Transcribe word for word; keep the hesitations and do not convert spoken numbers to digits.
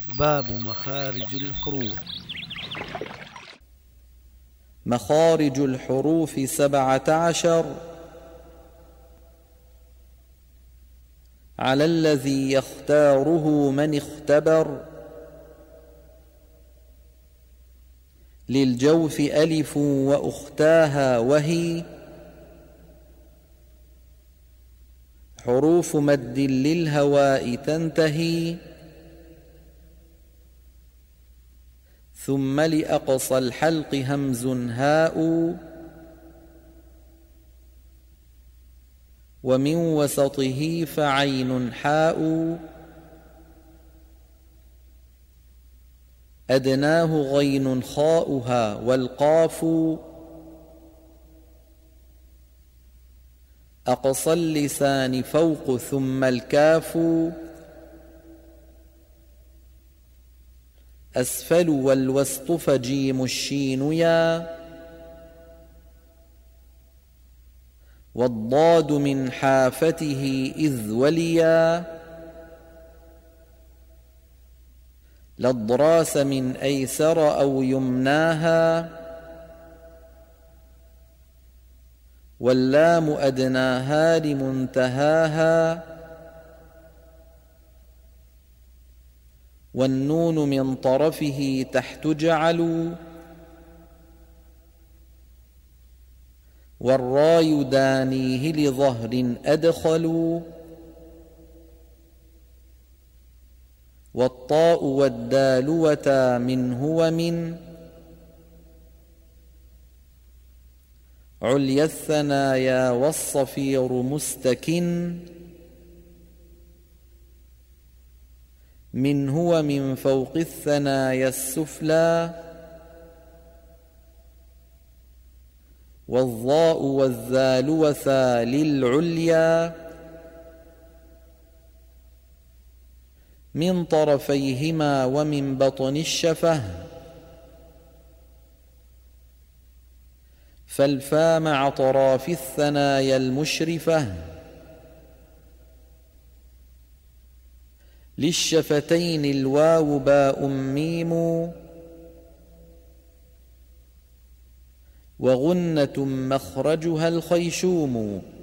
باب مخارج الحروف. مخارج الحروف سبعة عشر، على الذي يختاره من اختبر. للجوف ألف وأختاها وهي حروف مد للهواء تنتهي. ثم لأقصى الحلق همز هاء، ومن وسطه فعين حاء. أدناه غين خاؤها والقاف. أقصى اللسان فوق ثم الكاف. أسفل والوسط فجيم الشين يا، والضاد من حافته إذ وليا. للضراس من أيسر أو يمناها، واللام أدناها لمنتهاها. والنون من طرفه تحت جعلوا، والراي دانيه لظهر أدخلوا. والطاء والدال وتا منه ومن، عليا الثنايا والصفير مستكن. منه ومن فوق الثنايا السفلى. والظاء والذال وثا للعليا، من طرفيهما ومن بطن الشفه. فالفا مع طراف الثنايا المشرفة. للشفتين الواو باء ميم، وغنة مخرجها الخيشوم.